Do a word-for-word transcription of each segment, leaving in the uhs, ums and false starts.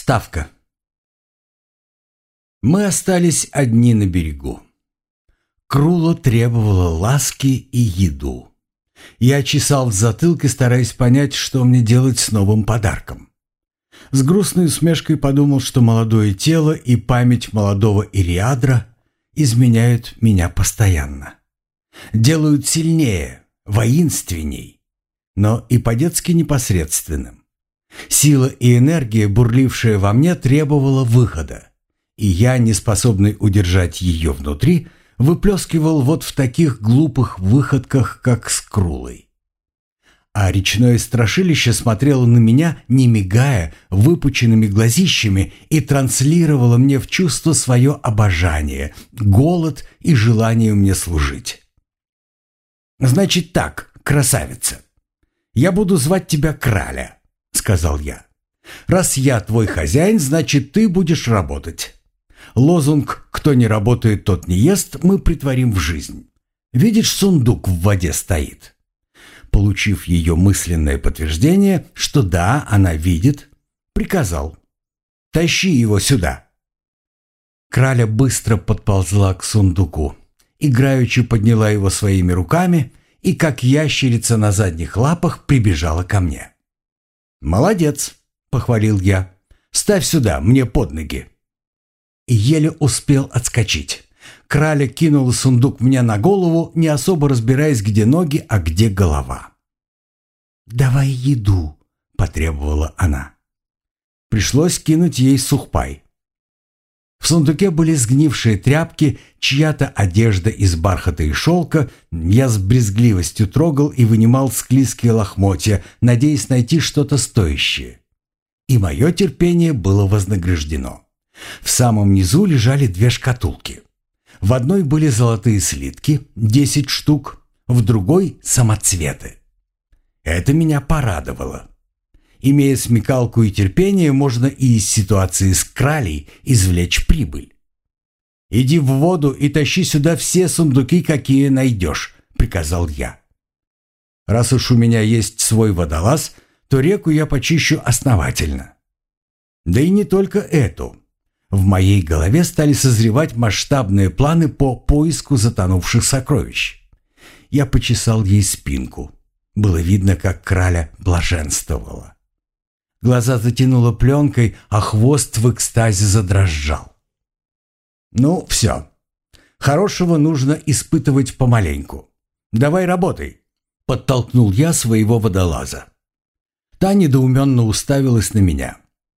Вставка. Мы остались одни на берегу. Крула требовала ласки и еду. Я чесал в затылке, стараясь понять, что мне делать с новым подарком. С грустной усмешкой подумал, что молодое тело и память молодого Ириадра изменяют меня постоянно. Делают сильнее, воинственней, но и по-детски непосредственным. Сила и энергия, бурлившая во мне, требовала выхода, и я, не способный удержать ее внутри, выплескивал вот в таких глупых выходках, как с Крулой. А речное страшилище смотрело на меня, не мигая, выпученными глазищами, и транслировало мне в чувство свое обожание, голод и желание мне служить. «Значит так, красавица, я буду звать тебя Краля», — сказал я. «Раз я твой хозяин, значит, ты будешь работать. Лозунг «Кто не работает, тот не ест» мы притворим в жизнь. Видишь, сундук в воде стоит». Получив ее мысленное подтверждение, что да, она видит, приказал: «Тащи его сюда». Краля быстро подползла к сундуку, играючи подняла его своими руками и, как ящерица на задних лапах, прибежала ко мне. «Молодец», — похвалил я, — «ставь сюда, мне под ноги». И еле успел отскочить. Краля кинула сундук мне на голову, не особо разбираясь, где ноги, а где голова. «Давай еду», — потребовала она. Пришлось кинуть ей сухпай. В сундуке были сгнившие тряпки, чья-то одежда из бархата и шелка. Я с брезгливостью трогал и вынимал склизкие лохмотья, надеясь найти что-то стоящее. И мое терпение было вознаграждено. В самом низу лежали две шкатулки. В одной были золотые слитки, десять штук, в другой — самоцветы. Это меня порадовало. Имея смекалку и терпение, можно и из ситуации с Кралей извлечь прибыль. «Иди в воду и тащи сюда все сундуки, какие найдешь», — приказал я. Раз уж у меня есть свой водолаз, то реку я почищу основательно. Да и не только эту. В моей голове стали созревать масштабные планы по поиску затонувших сокровищ. Я почесал ей спинку. Было видно, как Краля блаженствовала. Глаза затянуло пленкой, а хвост в экстазе задрожал. «Ну, все. Хорошего нужно испытывать помаленьку. Давай работай», — подтолкнул я своего водолаза. Та недоуменно уставилась на меня.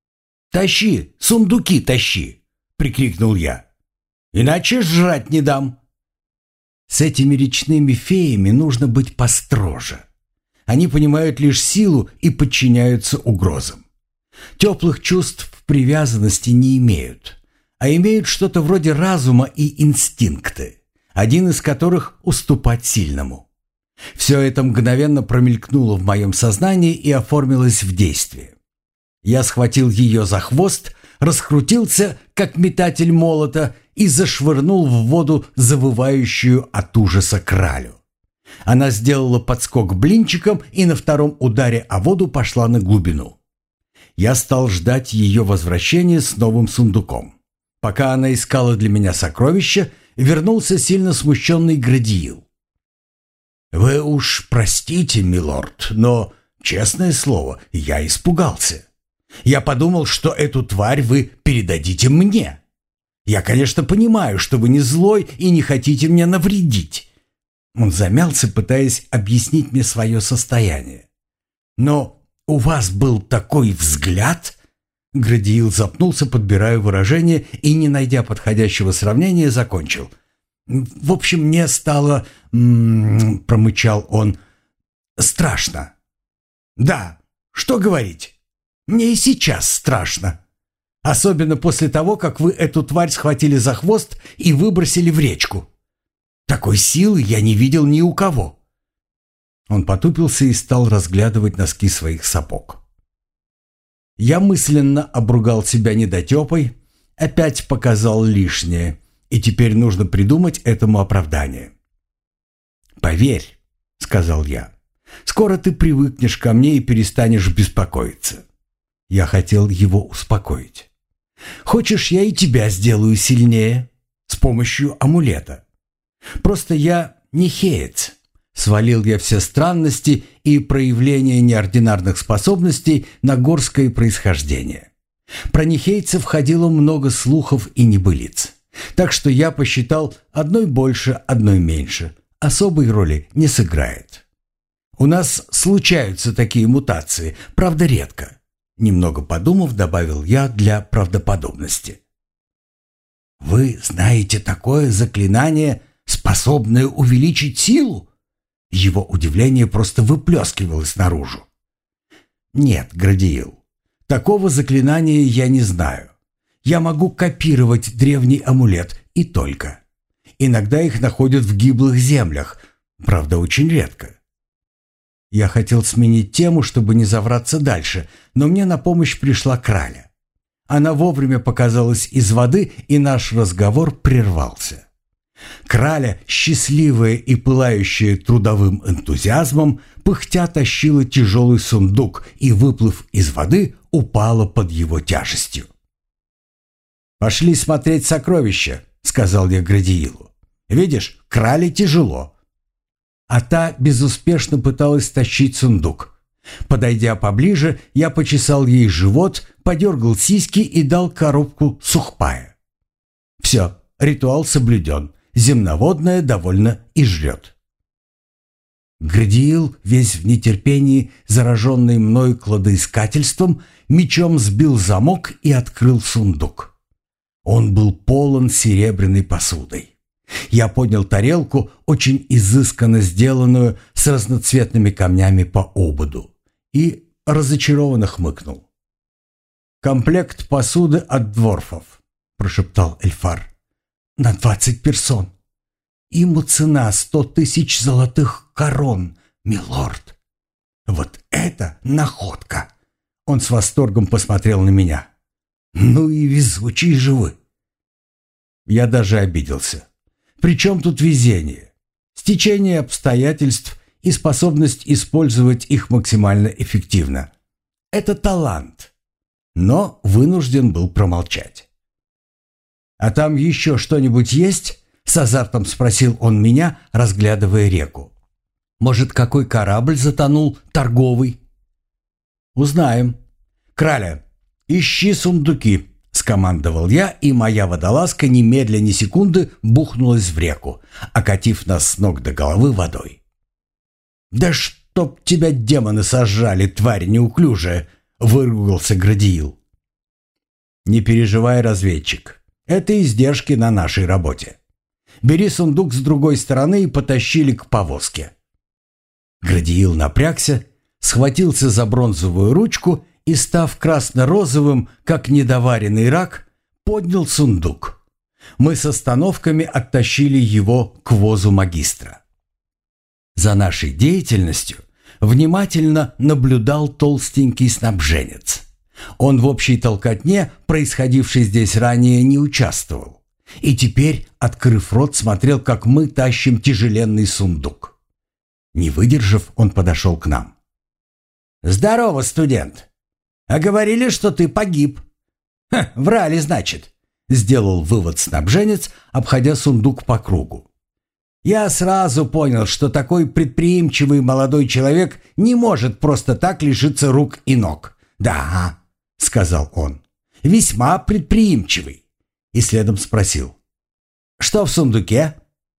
«Тащи, сундуки тащи!» — прикрикнул я. «Иначе жрать не дам!» С этими речными феями нужно быть построже. Они понимают лишь силу и подчиняются угрозам. Теплых чувств привязанности не имеют, а имеют что-то вроде разума и инстинкты, один из которых — уступать сильному. Все это мгновенно промелькнуло в моем сознании и оформилось в действие. Я схватил ее за хвост, раскрутился, как метатель молота, и зашвырнул в воду завывающую от ужаса Кралю. Она сделала подскок блинчиком и на втором ударе о воду пошла на глубину. Я стал ждать ее возвращения с новым сундуком. Пока она искала для меня сокровища, вернулся сильно смущенный Градиил. «Вы уж простите, милорд, но, честное слово, я испугался. Я подумал, что эту тварь вы передадите мне. Я, конечно, понимаю, что вы не злой и не хотите мне навредить». Он замялся, пытаясь объяснить мне свое состояние. «Но у вас был такой взгляд...» Градиил запнулся, подбирая выражение, и, не найдя подходящего сравнения, закончил. «В общем, мне стало...» м-м, промычал он. «Страшно». «Да, что говорить? Мне и сейчас страшно. Особенно после того, как вы эту тварь схватили за хвост и выбросили в речку. Такой силы я не видел ни у кого». Он потупился и стал разглядывать носки своих сапог. Я мысленно обругал себя недотепой, опять показал лишнее, и теперь нужно придумать этому оправдание. «Поверь», — сказал я, — «скоро ты привыкнешь ко мне и перестанешь беспокоиться. Я хотел его успокоить. «Хочешь, я и тебя сделаю сильнее? С помощью амулета. Просто я не хеец». Свалил я все странности и проявления неординарных способностей на горское происхождение. Про нехейцев ходило много слухов и небылиц. Так что я посчитал, одной больше, одной меньше. Особой роли не сыграет. У нас случаются такие мутации, правда редко. Немного подумав, добавил я для правдоподобности. «Вы знаете такое заклинание, способное увеличить силу?» Его удивление просто выплескивалось наружу. «Нет, Градиил, такого заклинания я не знаю. Я могу копировать древний амулет и только. Иногда их находят в гиблых землях, правда, очень редко». Я хотел сменить тему, чтобы не завраться дальше, но мне на помощь пришла Краля. Она вовремя показалась из воды, и наш разговор прервался. Краля, счастливая и пылающая трудовым энтузиазмом, пыхтя тащила тяжелый сундук и, выплыв из воды, упала под его тяжестью. «Пошли смотреть сокровища», — сказал я Градиилу. «Видишь, Крале тяжело». А та безуспешно пыталась тащить сундук. Подойдя поближе, я почесал ей живот, подергал сиськи и дал коробку сухпая. Все, ритуал соблюден. Земноводная довольно и жрет. Градиил, весь в нетерпении, зараженный мной кладоискательством, мечом сбил замок и открыл сундук. Он был полон серебряной посудой. Я поднял тарелку, очень изысканно сделанную, с разноцветными камнями по ободу, и разочарованно хмыкнул. «Комплект посуды от дворфов», — прошептал Эльфар. «На двадцать персон. Ему цена сто тысяч золотых корон, милорд. Вот это находка!» Он с восторгом посмотрел на меня. «Ну и везучие же вы!» Я даже обиделся. «При чем тут везение? Стечение обстоятельств и способность использовать их максимально эффективно. Это талант». Но вынужден был промолчать. «А там еще что-нибудь есть?» — с азартом спросил он меня, разглядывая реку. «Может, какой корабль затонул, торговый?» «Узнаем. Краля, ищи сундуки», — скомандовал я, и моя водолазка немедля ни секунды бухнулась в реку, окатив нас с ног до головы водой. «Да чтоб тебя демоны сожрали, тварь неуклюжая!» — выругался Градиил. «Не переживай, разведчик. Это издержки на нашей работе. Бери сундук с другой стороны и потащили к повозке». Градиил напрягся, схватился за бронзовую ручку и, став красно-розовым, как недоваренный рак, поднял сундук. Мы с остановками оттащили его к возу магистра. За нашей деятельностью внимательно наблюдал толстенький снабженец. Он в общей толкотне, происходившей здесь ранее, не участвовал. И теперь, открыв рот, смотрел, как мы тащим тяжеленный сундук. Не выдержав, он подошел к нам. «Здорово, студент! А говорили, что ты погиб». «Ха, врали, значит», — сделал вывод снабженец, обходя сундук по кругу. «Я сразу понял, что такой предприимчивый молодой человек не может просто так лишиться рук и ног. Да, — сказал он, — весьма предприимчивый». И следом спросил: «Что в сундуке?»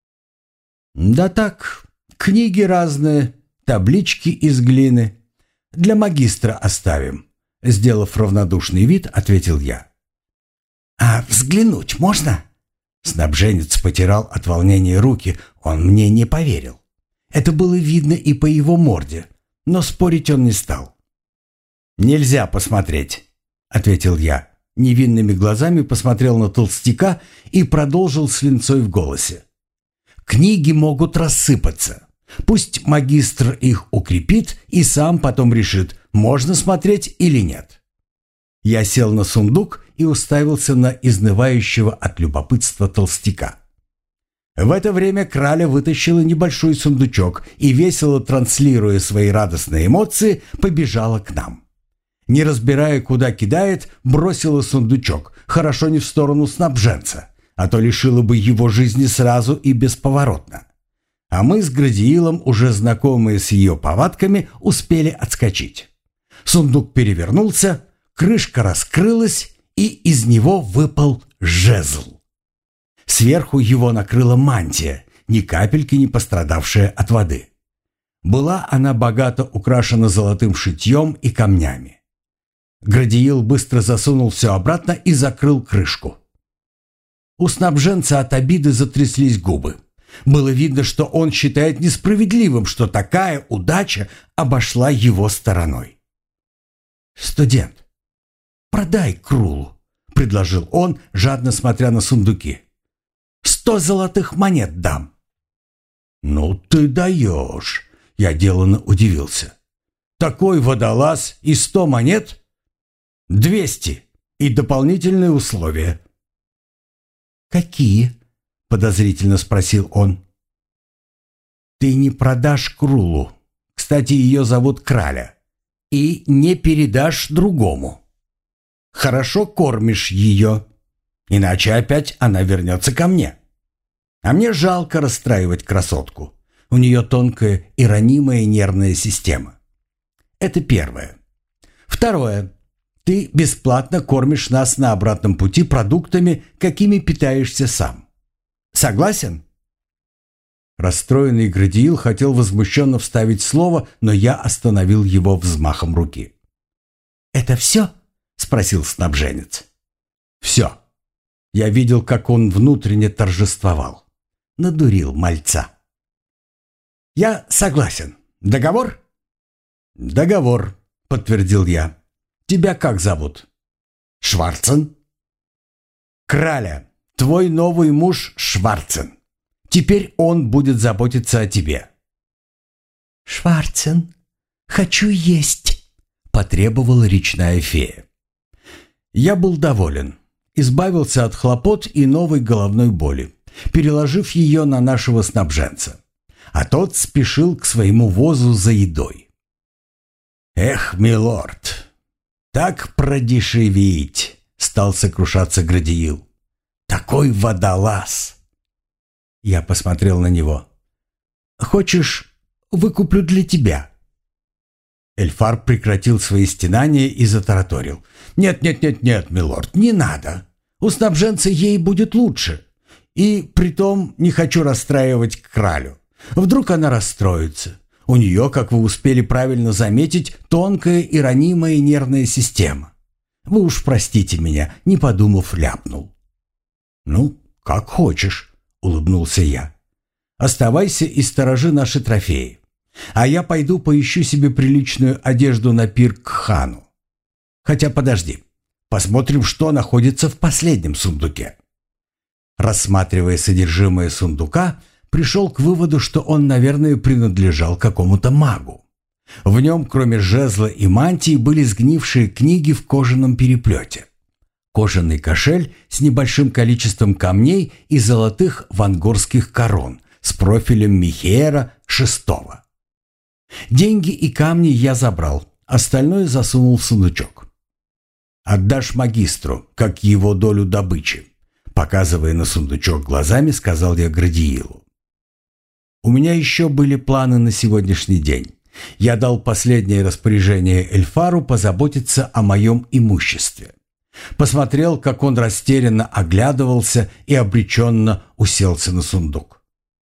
«Да так, книги разные, таблички из глины. Для магистра оставим», — сделав равнодушный вид, ответил я. «А взглянуть можно?» Снабженец потирал от волнения руки, он мне не поверил. Это было видно и по его морде, но спорить он не стал. «Нельзя посмотреть», — ответил я. Невинными глазами посмотрел на толстяка и продолжил с линцой в голосе. «Книги могут рассыпаться. Пусть магистр их укрепит и сам потом решит, можно смотреть или нет». Я сел на сундук и уставился на изнывающего от любопытства толстяка. В это время Краля вытащила небольшой сундучок и, весело транслируя свои радостные эмоции, побежала к нам. Не разбирая, куда кидает, бросила сундучок, хорошо не в сторону снабженца, а то лишила бы его жизни сразу и бесповоротно. А мы с Градиилом, уже знакомые с ее повадками, успели отскочить. Сундук перевернулся, крышка раскрылась, и из него выпал жезл. Сверху его накрыла мантия, ни капельки не пострадавшая от воды. Была она богато украшена золотым шитьем и камнями. Градиил быстро засунул все обратно и закрыл крышку. У снабженца от обиды затряслись губы. Было видно, что он считает несправедливым, что такая удача обошла его стороной. «Студент, продай Крулу», — предложил он, жадно смотря на сундуки. «Сто золотых монет дам». «Ну ты даешь», — я деланно удивился. «Такой водолаз и сто монет? Двести и дополнительные условия». «Какие?» — подозрительно спросил он. «Ты не продашь Крулу, кстати, ее зовут Краля, и не передашь другому. Хорошо кормишь ее, иначе опять она вернется ко мне. А мне жалко расстраивать красотку. У нее тонкая и ранимая нервная система. Это первое. Второе. Ты бесплатно кормишь нас на обратном пути продуктами, какими питаешься сам. Согласен?» Расстроенный Градиил хотел возмущенно вставить слово, но я остановил его взмахом руки. «Это все?» — спросил снабженец. «Все». Я видел, как он внутренне торжествовал. Надурил мальца. «Я согласен. Договор?» «Договор», — подтвердил я. «Тебя как зовут?» «Шварцен». «Краля, твой новый муж Шварцен. Теперь он будет заботиться о тебе». «Шварцен, хочу есть», — потребовала речная фея. Я был доволен. Избавился от хлопот и новой головной боли, переложив ее на нашего снабженца. А тот спешил к своему возу за едой. «Эх, милорд, так продешевить!» — стал сокрушаться Градиил. «Такой водолаз!» Я посмотрел на него. «Хочешь, выкуплю для тебя?» Эльфар прекратил свои стенания и затараторил. «Нет, нет, нет, нет, милорд, не надо. У снабженца ей будет лучше. И притом не хочу расстраивать Кралю. Вдруг она расстроится. У нее, как вы успели правильно заметить, тонкая и ранимая нервная система. Вы уж простите меня, не подумав, ляпнул». «Ну, как хочешь», — улыбнулся я. «Оставайся и сторожи наши трофеи. А я пойду поищу себе приличную одежду на пир к хану. Хотя подожди, посмотрим, что находится в последнем сундуке». Рассматривая содержимое сундука, пришел к выводу, что он, наверное, принадлежал какому-то магу. В нем, кроме жезла и мантии, были сгнившие книги в кожаном переплете, кожаный кошель с небольшим количеством камней и золотых вангорских корон с профилем Михеера шестого. Деньги и камни я забрал, остальное засунул в сундучок. «Отдашь магистру, как его долю добычи», — показывая на сундучок глазами, сказал я Градиилу. У меня еще были планы на сегодняшний день. Я дал последнее распоряжение Эльфару позаботиться о моем имуществе. Посмотрел, как он растерянно оглядывался и обреченно уселся на сундук.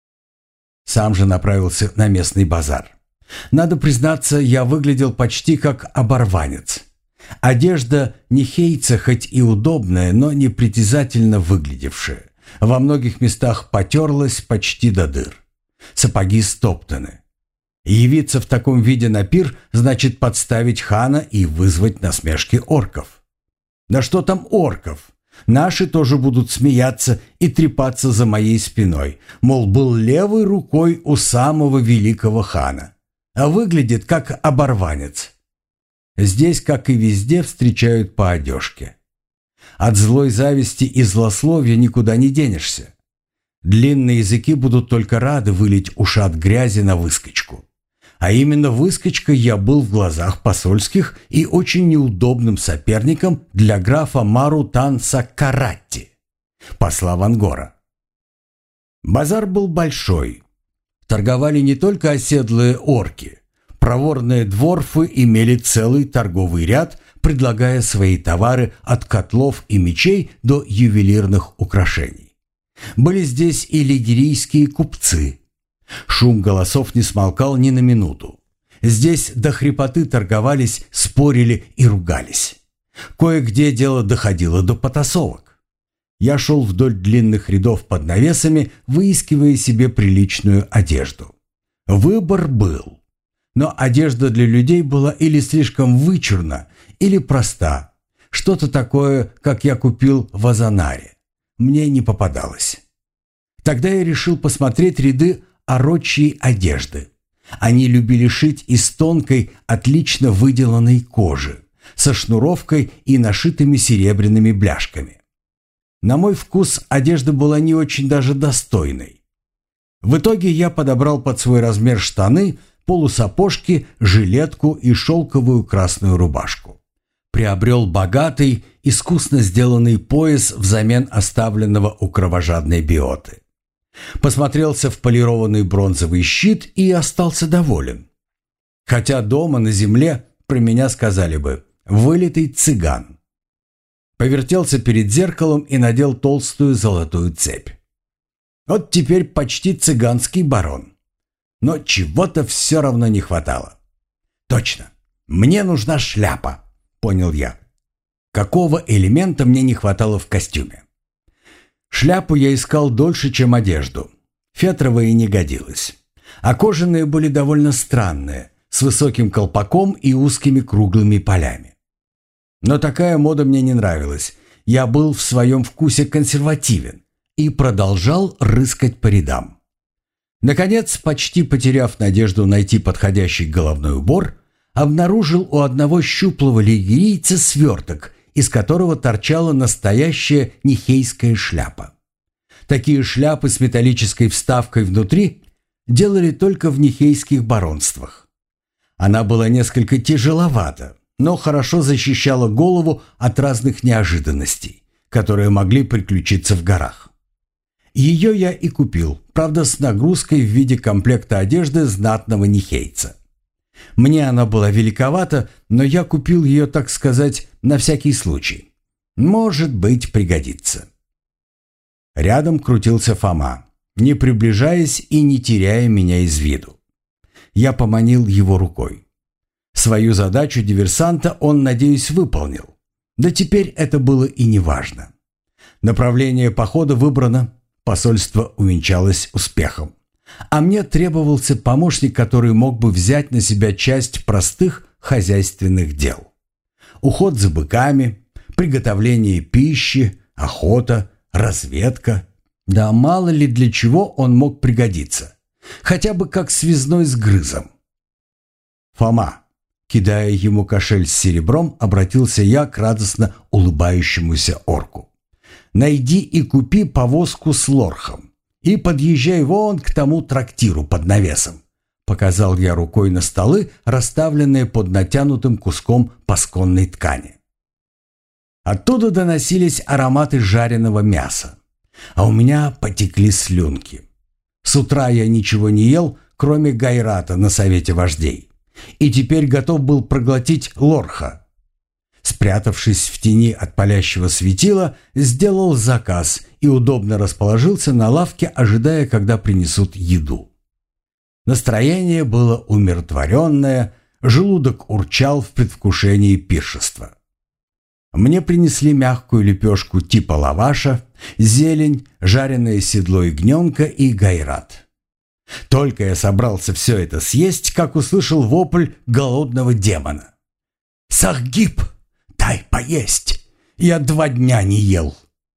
Сам же направился на местный базар. Надо признаться, я выглядел почти как оборванец. Одежда нихейца хоть и удобная, но непритязательно выглядевшая. Во многих местах потерлась почти до дыр. Сапоги стоптаны. Явиться в таком виде на пир значит подставить хана и вызвать насмешки орков. Да что там орков? Наши тоже будут смеяться и трепаться за моей спиной, мол, был левой рукой у самого великого хана, а выглядит как оборванец. Здесь, как и везде, встречают по одежке. От злой зависти и злословия никуда не денешься. Длинные языки будут только рады вылить ушат грязи на выскочку. А именно выскочкой я был в глазах посольских и очень неудобным соперником для графа Марутанса Каратти, посла Вангора. Базар был большой. Торговали не только оседлые орки. Проворные дворфы имели целый торговый ряд, предлагая свои товары от котлов и мечей до ювелирных украшений. Были здесь и лигерийские купцы. Шум голосов не смолкал ни на минуту. Здесь до хрипоты торговались, спорили и ругались. Кое-где дело доходило до потасовок. Я шел вдоль длинных рядов под навесами, выискивая себе приличную одежду. Выбор был. Но одежда для людей была или слишком вычурна, или проста. Что-то такое, как я купил в Азанаре, мне не попадалось. Тогда я решил посмотреть ряды орочьей одежды. Они любили шить из тонкой, отлично выделанной кожи, со шнуровкой и нашитыми серебряными бляшками. На мой вкус одежда была не очень даже достойной. В итоге я подобрал под свой размер штаны, полусапожки, жилетку и шелковую красную рубашку. Приобрел богатый, искусно сделанный пояс взамен оставленного у кровожадной биоты. Посмотрелся в полированный бронзовый щит и остался доволен. Хотя дома на земле про меня сказали бы «вылитый цыган». Повертелся перед зеркалом и надел толстую золотую цепь. Вот теперь почти цыганский барон. Но чего-то все равно не хватало. Точно, мне нужна шляпа, понял я. Какого элемента мне не хватало в костюме? Шляпу я искал дольше, чем одежду. Фетровая не годилась. А кожаные были довольно странные, с высоким колпаком и узкими круглыми полями. Но такая мода мне не нравилась. Я был в своем вкусе консервативен и продолжал рыскать по рядам. Наконец, почти потеряв надежду найти подходящий головной убор, обнаружил у одного щуплого лигерийца сверток, из которого торчала настоящая нихейская шляпа. Такие шляпы с металлической вставкой внутри делали только в нихейских баронствах. Она была несколько тяжеловата, но хорошо защищала голову от разных неожиданностей, которые могли приключиться в горах. Ее я и купил, правда, с нагрузкой в виде комплекта одежды знатного нихейца. Мне она была великовата, но я купил ее, так сказать, на всякий случай. Может быть, пригодится. Рядом крутился Фома, не приближаясь и не теряя меня из виду. Я поманил его рукой. Свою задачу диверсанта он, надеюсь, выполнил. Да теперь это было и не важно. Направление похода выбрано. Посольство увенчалось успехом. А мне требовался помощник, который мог бы взять на себя часть простых хозяйственных дел. Уход за быками, приготовление пищи, охота, разведка. Да мало ли для чего он мог пригодиться. Хотя бы как связной с грызом. «Фома», кидая ему кошель с серебром, обратился я к радостно улыбающемуся орку. «Найди и купи повозку с лорхом и подъезжай вон к тому трактиру под навесом», показал я рукой на столы, расставленные под натянутым куском пасконной ткани. Оттуда доносились ароматы жареного мяса, а у меня потекли слюнки. С утра я ничего не ел, кроме гайрата на совете вождей, и теперь готов был проглотить лорха. Спрятавшись в тени от палящего светила, сделал заказ и удобно расположился на лавке, ожидая, когда принесут еду. Настроение было умиротворенное, желудок урчал в предвкушении пиршества. Мне принесли мягкую лепешку типа лаваша, зелень, жареное седло ягненка и гайрат. Только я собрался все это съесть, как услышал вопль голодного демона. «Сахгиб! Дай поесть! Я два дня не ел!»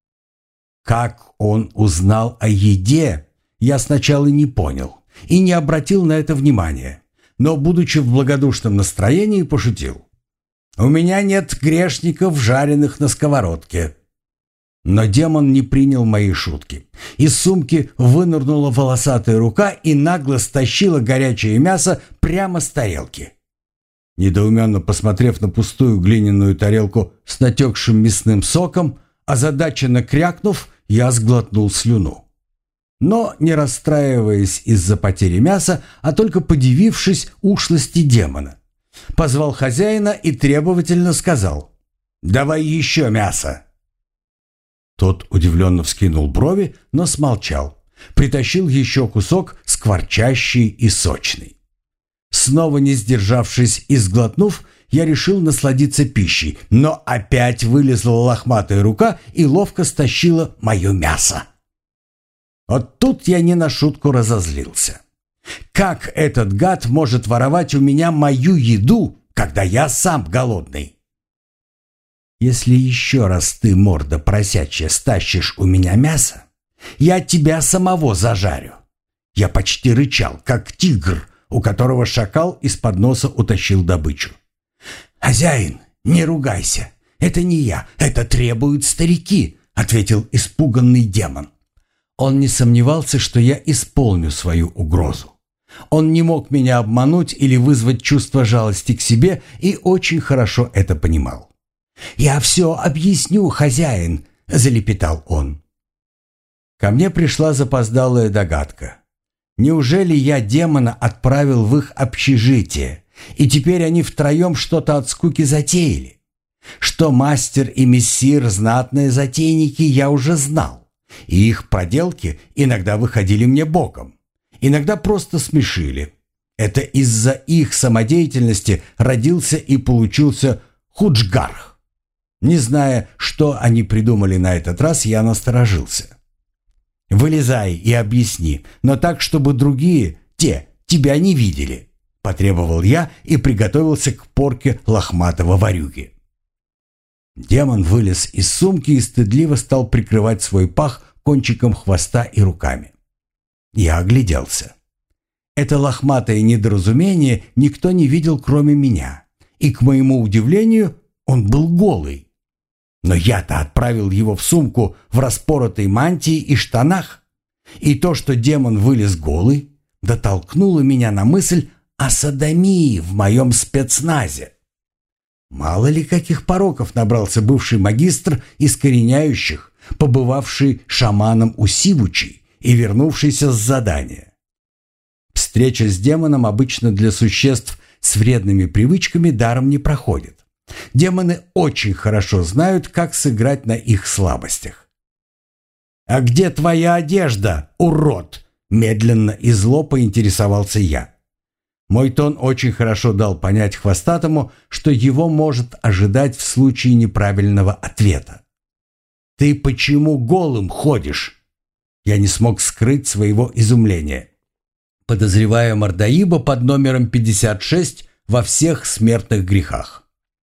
Как он узнал о еде, я сначала не понял и не обратил на это внимания, но, будучи в благодушном настроении, пошутил. «У меня нет грешников, жареных на сковородке». Но демон не принял мои шутки. Из сумки вынырнула волосатая рука и нагло стащила горячее мясо прямо с тарелки. Недоуменно посмотрев на пустую глиняную тарелку с натекшим мясным соком, озадаченно крякнув, я сглотнул слюну. Но не расстраиваясь из-за потери мяса, а только подивившись ушлости демона, позвал хозяина и требовательно сказал: «Давай еще мясо». Тот удивленно вскинул брови, но смолчал. Притащил еще кусок, скворчащий и сочный. Снова не сдержавшись и сглотнув, я решил насладиться пищей, но опять вылезла лохматая рука и ловко стащила мое мясо. Вот тут я не на шутку разозлился. Как этот гад может воровать у меня мою еду, когда я сам голодный? «Если еще раз ты, морда просячья, стащишь у меня мясо, я тебя самого зажарю». Я почти рычал, как тигр, у которого шакал из-под носа утащил добычу. «Хозяин, не ругайся, это не я, это требуют старики», — ответил испуганный демон. Он не сомневался, что я исполню свою угрозу. Он не мог меня обмануть или вызвать чувство жалости к себе и очень хорошо это понимал. «Я все объясню, хозяин», — залепетал он. Ко мне пришла запоздалая догадка. Неужели я демона отправил в их общежитие, и теперь они втроем что-то от скуки затеяли? Что мастер и мессир — знатные затейники, я уже знал, и их проделки иногда выходили мне боком, иногда просто смешили. Это из-за их самодеятельности родился и получился Худжгарх. Не зная, что они придумали на этот раз, я насторожился. «Вылезай и объясни, но так, чтобы другие, те, тебя не видели», — потребовал я и приготовился к порке лохматого ворюги. Демон вылез из сумки и стыдливо стал прикрывать свой пах кончиком хвоста и руками. Я огляделся. Это лохматое недоразумение никто не видел, кроме меня, и, к моему удивлению, он был голый. Но я-то отправил его в сумку в распоротой мантии и штанах. И то, что демон вылез голый, дотолкнуло меня на мысль о содомии в моем спецназе. Мало ли каких пороков набрался бывший магистр искореняющих, побывавший шаманом у Сивучи и вернувшийся с задания. Встреча с демоном обычно для существ с вредными привычками даром не проходит. Демоны очень хорошо знают, как сыграть на их слабостях. «А где твоя одежда, урод?» – медленно и зло поинтересовался я. Мой тон очень хорошо дал понять хвостатому, что его может ожидать в случае неправильного ответа. «Ты почему голым ходишь?» Я не смог скрыть своего изумления, подозревая мордоиба под номером пятьдесят шесть во всех смертных грехах.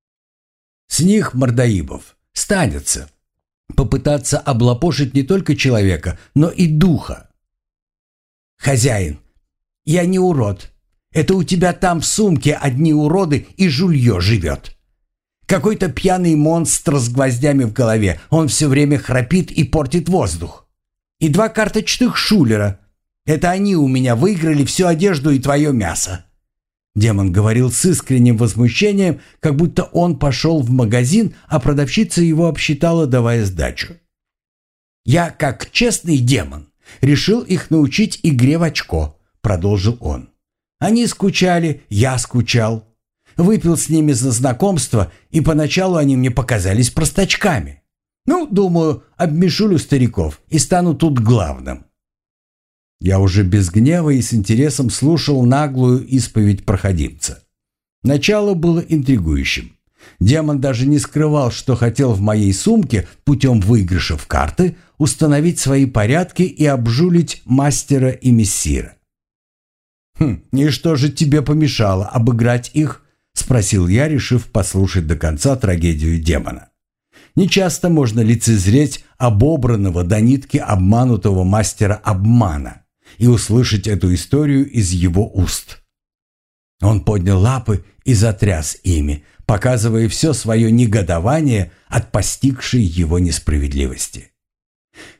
С них, мордоибов, станется попытаться облапошить не только человека, но и духа. «Хозяин, я не урод. Это у тебя там в сумке одни уроды и жулье живет. Какой-то пьяный монстр с гвоздями в голове. Он все время храпит и портит воздух. И два карточных шулера. Это они у меня выиграли всю одежду и твое мясо». Демон говорил с искренним возмущением, как будто он пошел в магазин, а продавщица его обсчитала, давая сдачу. «Я, как честный демон, решил их научить игре в очко», — продолжил он. «Они скучали, я скучал. Выпил с ними за знакомство, и поначалу они мне показались простачками. Ну, думаю, обмешулю стариков и стану тут главным». Я уже без гнева и с интересом слушал наглую исповедь проходимца. Начало было интригующим. Демон даже не скрывал, что хотел в моей сумке путем выигрыша в карты установить свои порядки и обжулить мастера и мессира. «Хм, и что же тебе помешало обыграть их?» — спросил я, решив послушать до конца трагедию демона. Нечасто можно лицезреть обобранного до нитки обманутого мастера обмана и услышать эту историю из его уст. Он поднял лапы и затряс ими, показывая все свое негодование от постигшей его несправедливости.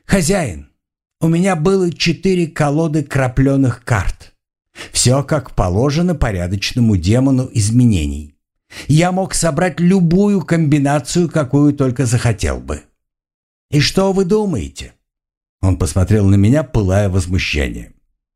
«Хозяин, у меня было четыре колоды крапленых карт. Все как положено порядочному демону изменений. Я мог собрать любую комбинацию, какую только захотел бы. И что вы думаете?» Он посмотрел на меня, пылая возмущением.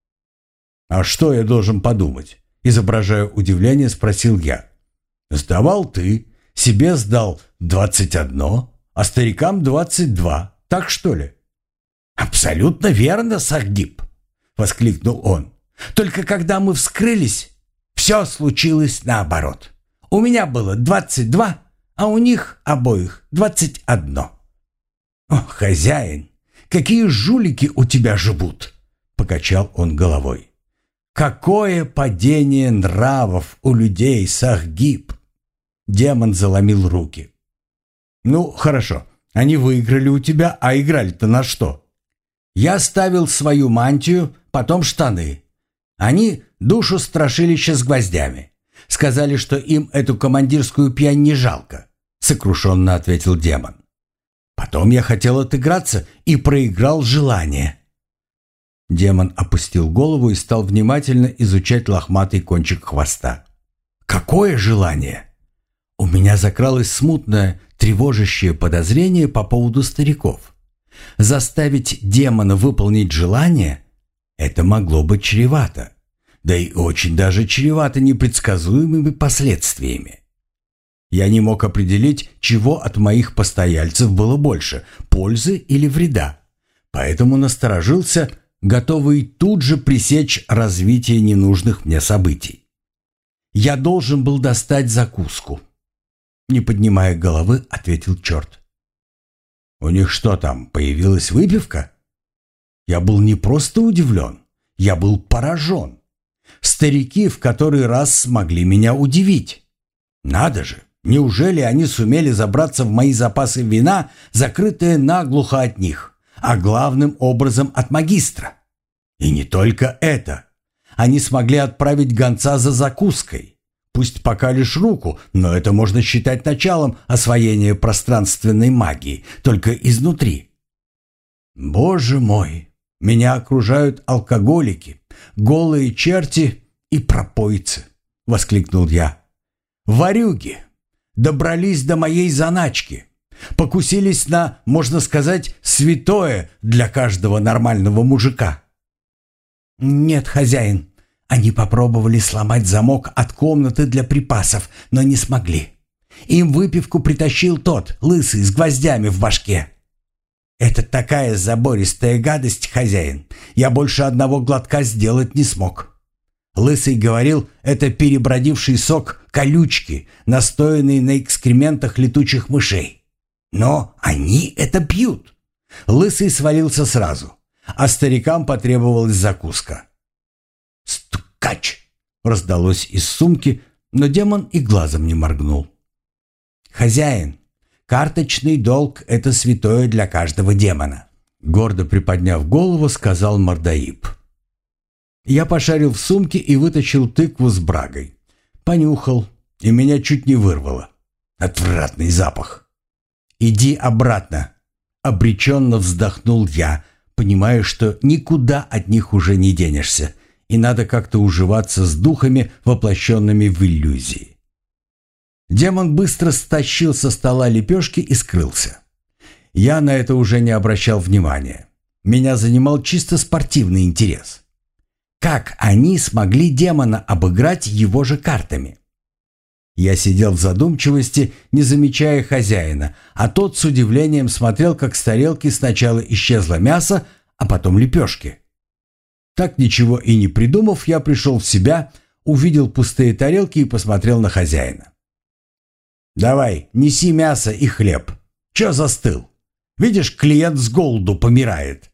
«А что я должен подумать?» Изображая удивление, спросил я. «Сдавал ты, себе сдал двадцать одно, а старикам двадцать два. Так что ли?» «Абсолютно верно, Сахгиб!» — воскликнул он. «Только когда мы вскрылись, все случилось наоборот. У меня было двадцать два, а у них обоих двадцать одно». «О, хозяин, какие жулики у тебя живут!» — покачал он головой. «Какое падение нравов у людей, Сахгиб!» Демон заломил руки. «Ну, хорошо, они выиграли у тебя, а играли-то на что?» «Я ставил свою мантию, потом штаны. Они душу страшилища с гвоздями. Сказали, что им эту командирскую пьянь не жалко», — сокрушенно ответил демон. «Потом я хотел отыграться и проиграл желание». Демон опустил голову и стал внимательно изучать лохматый кончик хвоста. «Какое желание?» У меня закралось смутное, тревожащее подозрение по поводу стариков. Заставить демона выполнить желание — это могло быть чревато. Да и очень даже чревато непредсказуемыми последствиями. Я не мог определить, чего от моих постояльцев было больше – пользы или вреда. Поэтому насторожился, готовый тут же пресечь развитие ненужных мне событий. Я должен был достать закуску. Не поднимая головы, ответил черт. «У них что там, появилась выпивка?» Я был не просто удивлен, я был поражен. Старики в который раз смогли меня удивить. Надо же, неужели они сумели забраться в мои запасы вина, закрытые наглухо от них, а главным образом от магистра? И не только это. Они смогли отправить гонца за закуской. Пусть пока лишь руку, но это можно считать началом освоения пространственной магии, только изнутри. Боже мой, меня окружают алкоголики, голые черти и пропойцы, воскликнул я. Ворюги добрались до моей заначки, покусились на, можно сказать, святое для каждого нормального мужика. Нет, хозяин, они попробовали сломать замок от комнаты для припасов, но не смогли. Им выпивку притащил тот, лысый, с гвоздями в башке. Это такая забористая гадость, хозяин. Я больше одного глотка сделать не смог. Лысый говорил, это перебродивший сок колючки, настоянный на экскрементах летучих мышей. Но они это пьют. Лысый свалился сразу, а старикам потребовалась закуска. «Стукач!» — раздалось из сумки, но демон и глазом не моргнул. «Хозяин, карточный долг — это святое для каждого демона», — гордо приподняв голову, сказал Мордаиб. Я пошарил в сумке и вытащил тыкву с брагой. Понюхал, и меня чуть не вырвало. Отвратный запах. «Иди обратно», — обреченно вздохнул я, понимая, что никуда от них уже не денешься, и надо как-то уживаться с духами, воплощенными в иллюзии. Демон быстро стащил со стола лепешки и скрылся. Я на это уже не обращал внимания. Меня занимал чисто спортивный интерес. Как они смогли демона обыграть его же картами? Я сидел в задумчивости, не замечая хозяина, а тот с удивлением смотрел, как с тарелки сначала исчезло мясо, а потом лепешки. Так ничего и не придумав, я пришел в себя, увидел пустые тарелки и посмотрел на хозяина. «Давай, неси мясо и хлеб. Че застыл? Видишь, клиент с голоду помирает».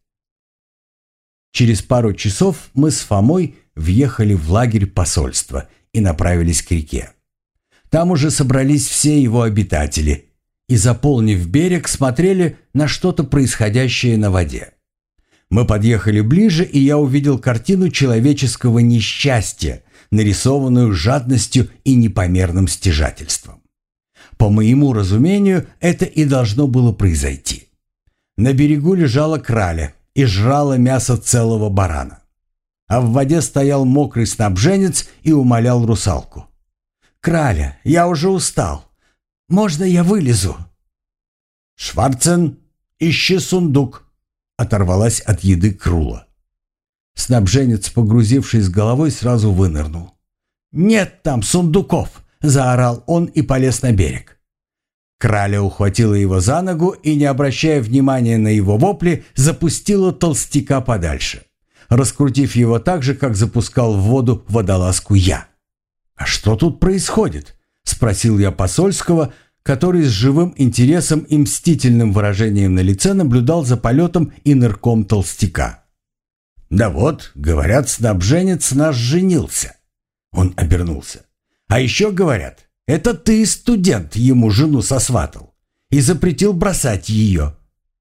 Через пару часов мы с Фомой въехали в лагерь посольства и направились к реке. Там уже собрались все его обитатели и, заполнив берег, смотрели на что-то происходящее на воде. Мы подъехали ближе, и я увидел картину человеческого несчастья, нарисованную жадностью и непомерным стяжательством. По моему разумению, это и должно было произойти. На берегу лежала краля и жрала мясо целого барана. А в воде стоял мокрый снабженец и умолял русалку. «Краля, я уже устал. Можно я вылезу?» «Шварцен, ищи сундук», — оторвалась от еды Крула. Снабженец, погрузившись головой, сразу вынырнул. «Нет там сундуков!» — заорал он и полез на берег. Краля ухватила его за ногу и, не обращая внимания на его вопли, запустила толстяка подальше, раскрутив его так же, как запускал в воду водолазку я. «А что тут происходит?» — спросил я посольского, который с живым интересом и мстительным выражением на лице наблюдал за полетом и нырком толстяка. «Да вот, говорят, снабженец наш женился». Он обернулся. «А еще говорят, это ты, студент, ему жену сосватал и запретил бросать ее».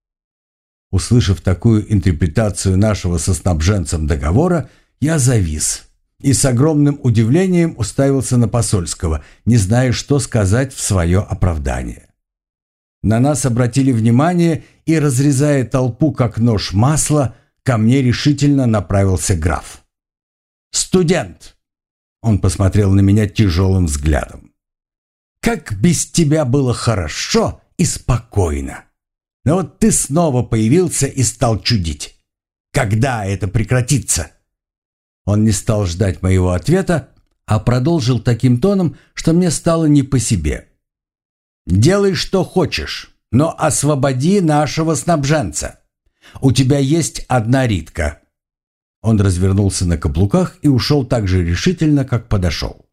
Услышав такую интерпретацию нашего со снабженцем договора, я завис и с огромным удивлением уставился на посольского, не зная, что сказать в свое оправдание. На нас обратили внимание, и, разрезая толпу как нож масла, ко мне решительно направился граф. «Студент!» Он посмотрел на меня тяжелым взглядом. «Как без тебя было хорошо и спокойно! Но вот ты снова появился и стал чудить. Когда это прекратится?» Он не стал ждать моего ответа, а продолжил таким тоном, что мне стало не по себе. «Делай, что хочешь, но освободи нашего снабженца. У тебя есть одна ритка». Он развернулся на каблуках и ушел так же решительно, как подошел.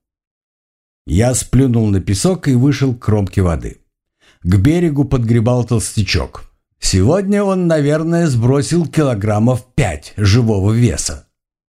Я сплюнул на песок и вышел к кромке воды. К берегу подгребал толстячок. Сегодня он, наверное, сбросил килограммов пять живого веса.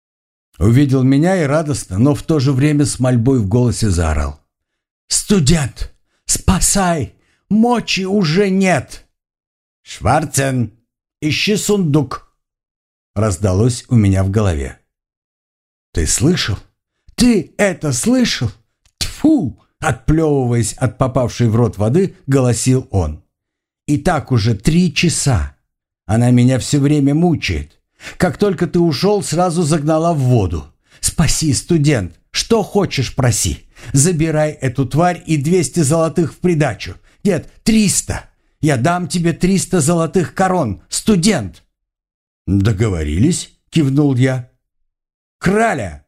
Увидел меня и радостно, но в то же время с мольбой в голосе заорал. «Студент, спасай! Мочи уже нет!» «Шварцен, ищи сундук!» Раздалось у меня в голове. «Ты слышал? Ты это слышал? Тьфу!» Отплевываясь от попавшей в рот воды, голосил он. «И так уже три часа. Она меня все время мучает. Как только ты ушел, сразу загнала в воду. Спаси, студент, что хочешь проси. Забирай эту тварь и двести золотых в придачу. Нет, триста. Я дам тебе триста золотых корон, студент». «Договорились?» — кивнул я. «Краля!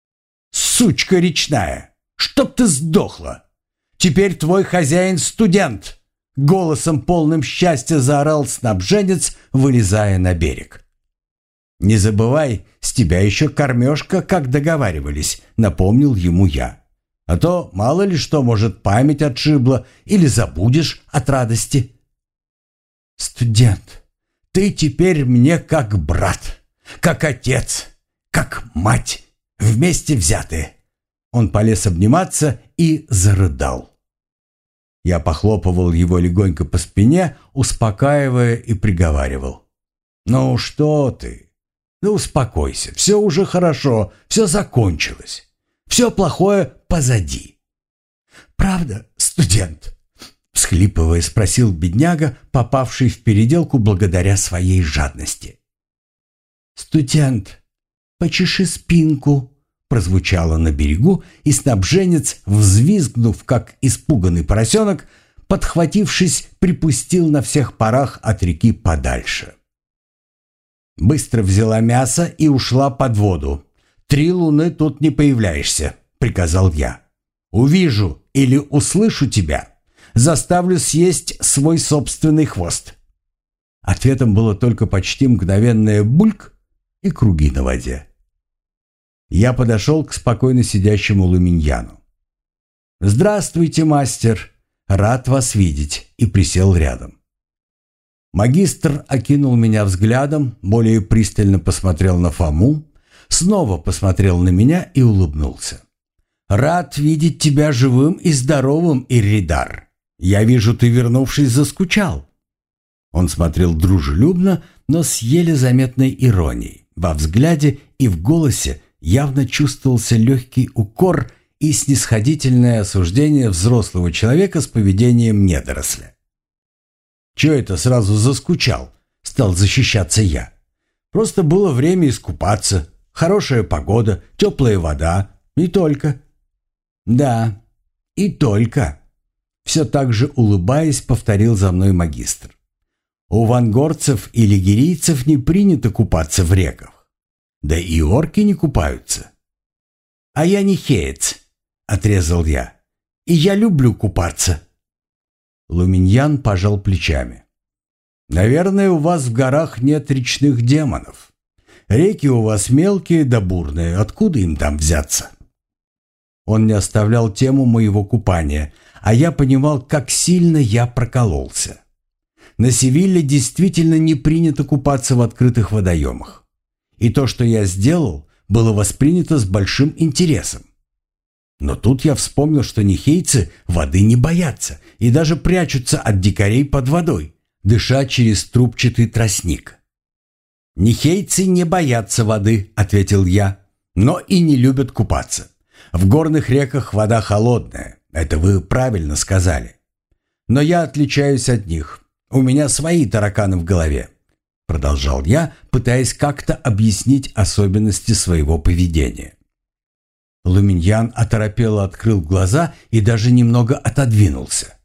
Сучка речная! Чтоб ты сдохла! Теперь твой хозяин студент!» Голосом полным счастья заорал снабженец, вылезая на берег. «Не забывай, с тебя еще кормежка, как договаривались», — напомнил ему я. «А то мало ли что, может, память отшибла или забудешь от радости». «Студент, ты теперь мне как брат, как отец, как мать, вместе взятые». Он полез обниматься и зарыдал. Я похлопывал его легонько по спине, успокаивая и приговаривал. «Ну что ты? Да успокойся, все уже хорошо, все закончилось. Все плохое позади». «Правда, студент?» — всхлипывая, спросил бедняга, попавший в переделку благодаря своей жадности. «Студент, почеши спинку», — прозвучало на берегу, и снабженец, взвизгнув, как испуганный поросенок, подхватившись, припустил на всех парах от реки подальше. Быстро взяла мясо и ушла под воду. «Три луны тут не появляешься», — приказал я. «Увижу или услышу тебя, заставлю съесть свой собственный хвост». Ответом было только почти мгновенное бульк и круги на воде. Я подошел к спокойно сидящему Луминьяну. «Здравствуйте, мастер! Рад вас видеть!» и присел рядом. Магистр окинул меня взглядом, более пристально посмотрел на Фому, снова посмотрел на меня и улыбнулся. «Рад видеть тебя живым и здоровым, Ирридар. Я вижу, ты, вернувшись, заскучал». Он смотрел дружелюбно, но с еле заметной иронией. Во взгляде и в голосе явно чувствовался легкий укор и снисходительное осуждение взрослого человека с поведением недоросля. «Чего это сразу заскучал?» — стал защищаться я. «Просто было время искупаться, хорошая погода, теплая вода, и только». «Да, и только», — все так же улыбаясь, повторил за мной магистр. «У вангорцев и лигерийцев не принято купаться в реках. Да и орки не купаются». «А я не хеец», — отрезал я. «И я люблю купаться». Луминьян пожал плечами. «Наверное, у вас в горах нет речных демонов. Реки у вас мелкие да бурные, откуда им там взяться?» Он не оставлял тему моего купания, а я понимал, как сильно я прокололся. На Севилле действительно не принято купаться в открытых водоемах. И то, что я сделал, было воспринято с большим интересом. Но тут я вспомнил, что нихейцы воды не боятся и даже прячутся от дикарей под водой, дыша через трубчатый тростник. «Нихейцы не боятся воды», — ответил я, — «но и не любят купаться. В горных реках вода холодная, это вы правильно сказали. Но я отличаюсь от них, у меня свои тараканы в голове», — продолжал я, пытаясь как-то объяснить особенности своего поведения. Луминьян оторопело открыл глаза и даже немного отодвинулся.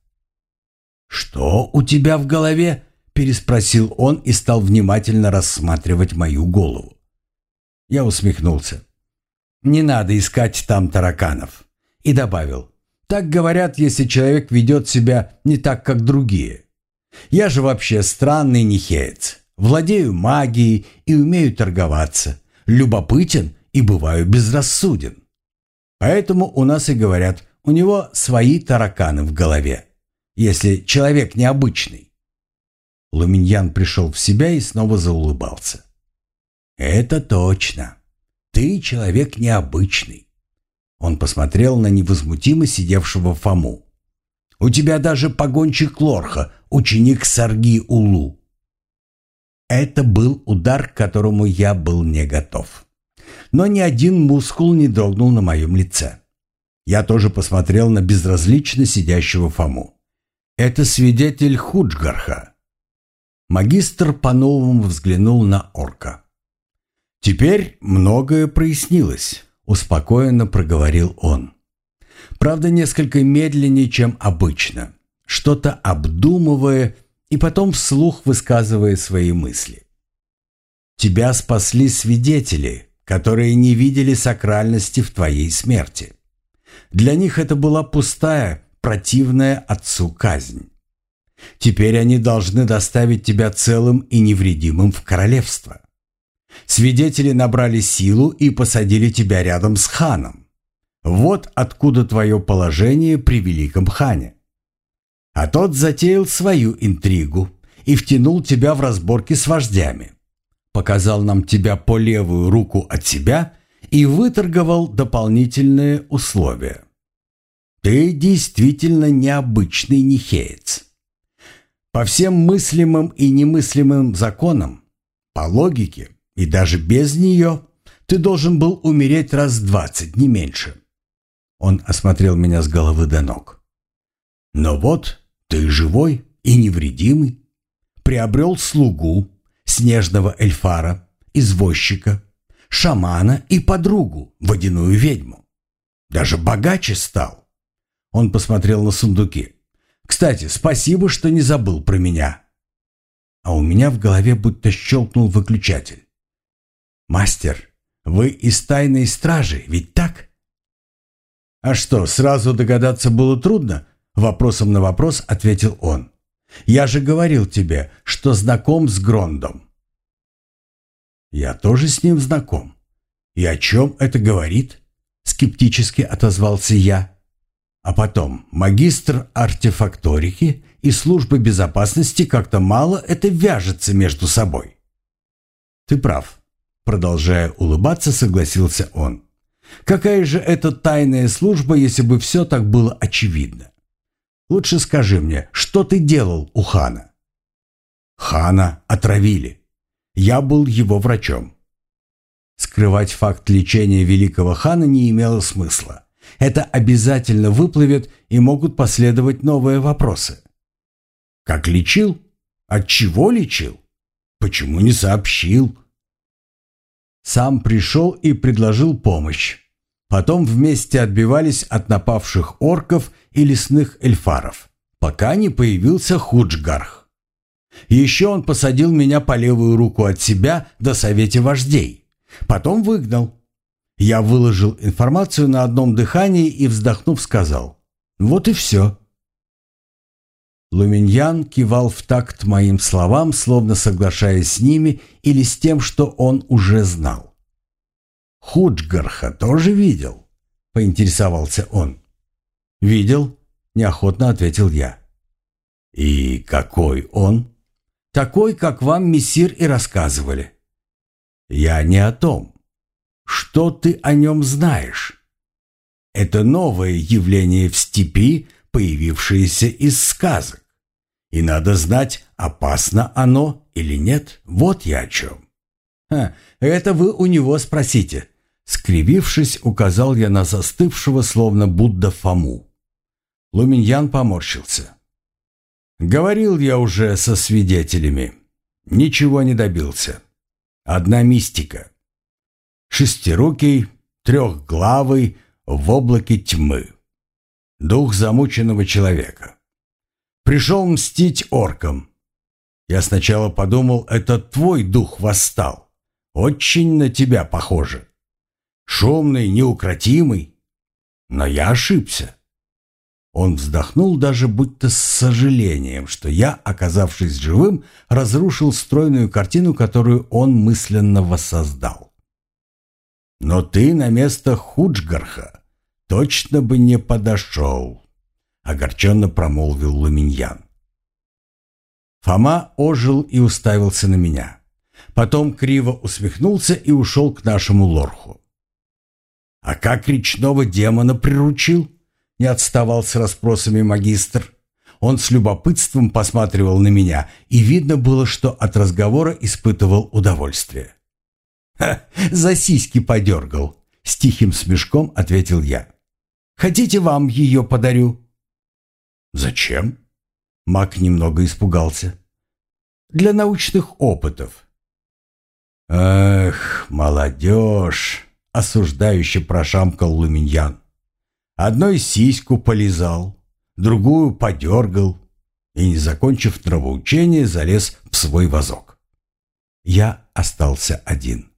«Что у тебя в голове?» – переспросил он и стал внимательно рассматривать мою голову. Я усмехнулся. «Не надо искать там тараканов». И добавил: «Так говорят, если человек ведет себя не так, как другие. Я же вообще странный нихеец. Владею магией и умею торговаться. Любопытен и бываю безрассуден. Поэтому у нас и говорят, у него свои тараканы в голове, если человек необычный». Луминьян пришел в себя и снова заулыбался. «Это точно. Ты человек необычный». Он посмотрел на невозмутимо сидевшего Фому. «У тебя даже погонщик Лорха, ученик Сарги-Улу». Это был удар, к которому я был не готов. Но ни один мускул не дрогнул на моем лице. Я тоже посмотрел на безразлично сидящего Фому. «Это свидетель Худжгарха». Магистр по-новому взглянул на орка. «Теперь многое прояснилось», — успокоенно проговорил он. Правда, несколько медленнее, чем обычно, что-то обдумывая и потом вслух высказывая свои мысли. «Тебя спасли свидетели, которые не видели сакральности в твоей смерти. Для них это была пустая, противная отцу казнь. Теперь они должны доставить тебя целым и невредимым в королевство. Свидетели набрали силу и посадили тебя рядом с ханом. Вот откуда твое положение при великом хане. А тот затеял свою интригу и втянул тебя в разборки с вождями. Показал нам тебя по левую руку от себя и выторговал дополнительные условия. Ты действительно необычный нихеец. По всем мыслимым и немыслимым законам, по логике и даже без нее, ты должен был умереть раз двадцать, не меньше». Он осмотрел меня с головы до ног. «Но вот ты живой и невредимый, приобрел слугу, снежного эльфара, извозчика, шамана и подругу, водяную ведьму. Даже богаче стал». Он посмотрел на сундуки. «Кстати, спасибо, что не забыл про меня». А у меня в голове будто щелкнул выключатель. «Мастер, вы из тайной стражи, ведь так?» «А что, сразу догадаться было трудно?» Вопросом на вопрос ответил он. «Я же говорил тебе, что знаком с Грондом». «Я тоже с ним знаком. И о чем это говорит?» Скептически отозвался я. А потом, магистр артефакторики и службы безопасности как-то мало это вяжется между собой. «Ты прав», — продолжая улыбаться, согласился он. «Какая же это тайная служба, если бы все так было очевидно? Лучше скажи мне, что ты делал у хана?» «Хана отравили. Я был его врачом». Скрывать факт лечения великого хана не имело смысла. Это обязательно выплывет, и могут последовать новые вопросы. «Как лечил? От чего лечил? Почему не сообщил? Сам пришел и предложил помощь. Потом вместе отбивались от напавших орков и лесных эльфаров, пока не появился Худжгарх. Еще он посадил меня по левую руку от себя до совете вождей. Потом выгнал. Я выложил информацию на одном дыхании и, вздохнув, сказал: «Вот и все». Луминьян кивал в такт моим словам, словно соглашаясь с ними или с тем, что он уже знал. «Худжгарха тоже видел?» — поинтересовался он. «Видел», — неохотно ответил я. «И какой он?» «Такой, как вам, мессир, и рассказывали». «Я не о том. Что ты о нем знаешь?» «Это новое явление в степи, появившееся из сказок. И надо знать, опасно оно или нет. Вот я о чем». «Ха, это вы у него спросите». Скривившись, указал я на застывшего, словно Будда, Фому. Луминьян поморщился. «Говорил я уже со свидетелями. Ничего не добился. Одна мистика. Шестирукий, трехглавый, в облаке тьмы. Дух замученного человека. Пришел мстить оркам. Я сначала подумал, это твой дух восстал. Очень на тебя похоже. Шумный, неукротимый. Но я ошибся». Он вздохнул даже будто с сожалением, что я, оказавшись живым, разрушил стройную картину, которую он мысленно воссоздал. «Но ты на место Худжгарха точно бы не подошел», — огорченно промолвил Луминьян. Фома ожил и уставился на меня. Потом криво усмехнулся и ушел к нашему лорху. «А как речного демона приручил?» — не отставал с расспросами магистр. Он с любопытством посматривал на меня, и видно было, что от разговора испытывал удовольствие. «Ха, за сиськи подергал», — с тихим смешком ответил я. «Хотите, вам ее подарю?» «Зачем?» — маг немного испугался. «Для научных опытов». «Эх, молодежь!» — осуждающе прошамкал Луминьян. «Одной сиську полизал, другую подергал и, не закончив нравоучение, залез в свой вазок». Я остался один.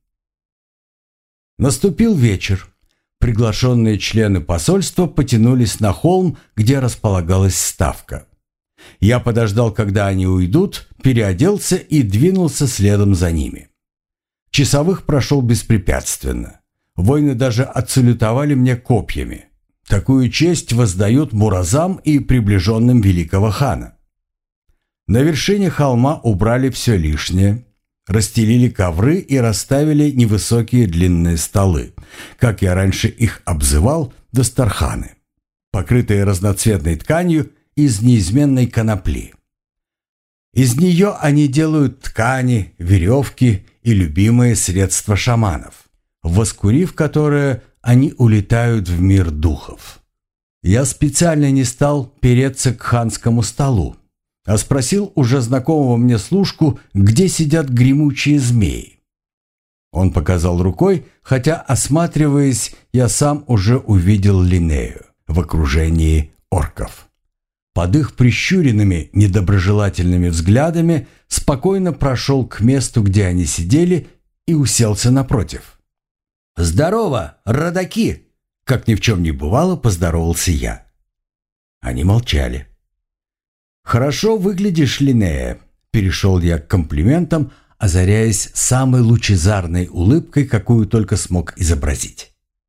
Наступил вечер. Приглашенные члены посольства потянулись на холм, где располагалась ставка. Я подождал, когда они уйдут, переоделся и двинулся следом за ними. Часовых прошел беспрепятственно. Воины даже отсалютовали мне копьями. Такую честь воздают муразам и приближенным великого хана. На вершине холма убрали все лишнее, расстелили ковры и расставили невысокие длинные столы, как я раньше их обзывал, дастарханы, покрытые разноцветной тканью из неизменной конопли. Из нее они делают ткани, веревки и любимые средства шаманов, воскурив которое, они улетают в мир духов. Я специально не стал переться к ханскому столу, а спросил уже знакомого мне служку, где сидят гремучие змеи. Он показал рукой, хотя, осматриваясь, я сам уже увидел Линнею в окружении орков. Под их прищуренными, недоброжелательными взглядами спокойно прошел к месту, где они сидели, и уселся напротив. «Здорово, родаки!» — как ни в чем не бывало, поздоровался я. Они молчали. «Хорошо выглядишь, Линнея», — перешел я к комплиментам, озаряясь самой лучезарной улыбкой, какую только смог изобразить.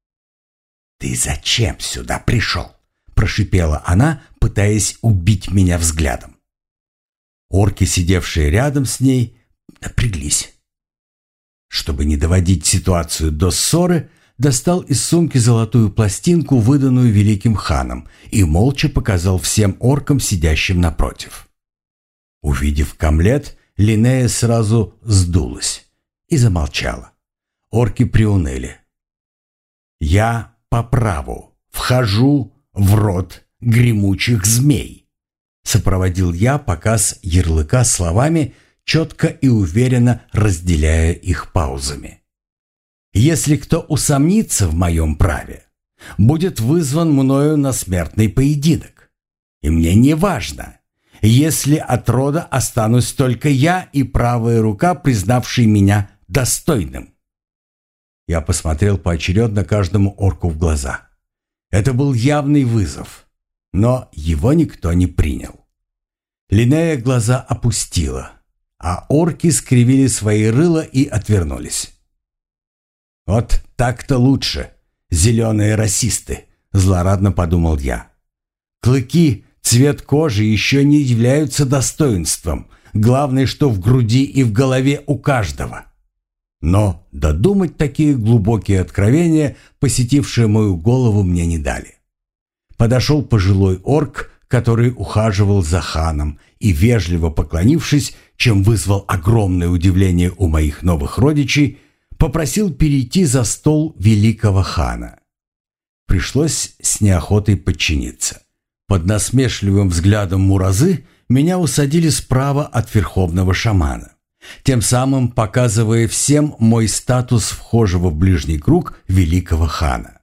«Ты зачем сюда пришел?» — прошипела она, пытаясь убить меня взглядом. Орки, сидевшие рядом с ней, напряглись. Чтобы не доводить ситуацию до ссоры, достал из сумки золотую пластинку, выданную великим ханом, и молча показал всем оркам, сидящим напротив. Увидев камлет, Линнея сразу сдулась и замолчала. Орки приуныли. «Я по праву вхожу в род гремучих змей», — сопроводил я показ ярлыка словами, четко и уверенно разделяя их паузами. «Если кто усомнится в моем праве, будет вызван мною на смертный поединок. И мне не важно, если от рода останусь только я и правая рука, признавший меня достойным». Я посмотрел поочередно каждому орку в глаза. Это был явный вызов, но его никто не принял. Линнея глаза опустила, а орки скривили свои рыла и отвернулись. «Вот так-то лучше, зеленые расисты», — злорадно подумал я. «Клыки, цвет кожи еще не являются достоинством. Главное, что в груди и в голове у каждого». Но додумать такие глубокие откровения, посетившие мою голову, мне не дали. Подошел пожилой орк, который ухаживал за ханом, и, вежливо поклонившись, чем вызвал огромное удивление у моих новых родичей, попросил перейти за стол великого хана. Пришлось с неохотой подчиниться. Под насмешливым взглядом Муразы меня усадили справа от верховного шамана, тем самым показывая всем мой статус вхожего в ближний круг великого хана.